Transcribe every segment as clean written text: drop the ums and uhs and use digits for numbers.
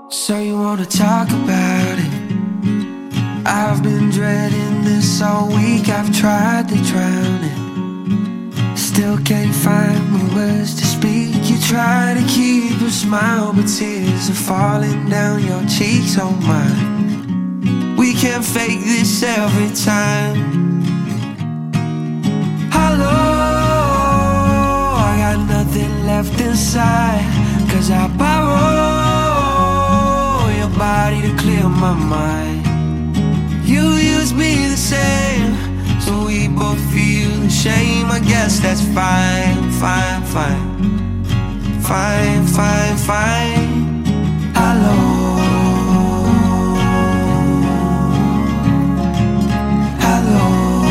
So you wanna talk about it? I've been dreading this all week. I've tried to drown it, still can't find the words to speak. You try to keep a smile, but tears are falling down your cheeks. Oh my, we can't fake this every time. Hello, I got nothing left inside, 'cause I borrow your body to clear my mind. You use me the same, so we both feel the shame. I guess that's fine, fine, fine, fine, fine, fine. Hello, hello.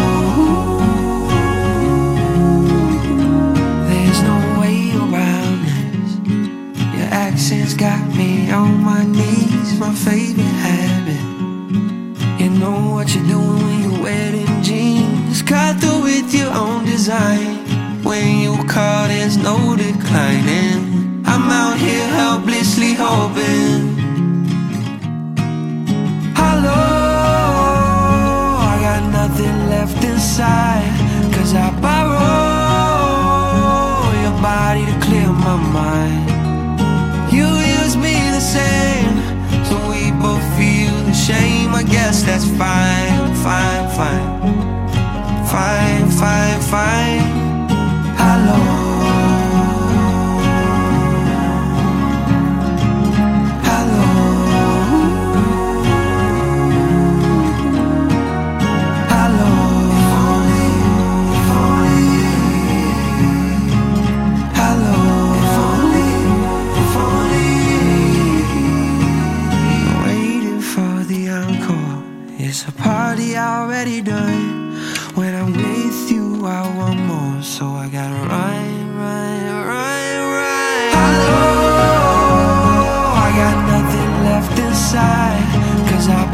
There's no way around this. Your accent's got me on my knees, my favorite habit. You know what you're doing when you're wearing jeans, cut through with your own design. When you call, there's no declining. I'm out here helplessly hoping. Hello, I got nothing left inside, 'cause I borrow your body to clear my mind. You use me the same, so we both feel the shame. I guess that's fine, fine, fine, fine, fine, fine. Hello, hello, hello. If only, if only. Hello, if only, if only. Waiting for the encore. It's a party already done. When I'm with you, I want more, so I gotta run, run, run, run. Hello, I got nothing left inside, 'cause I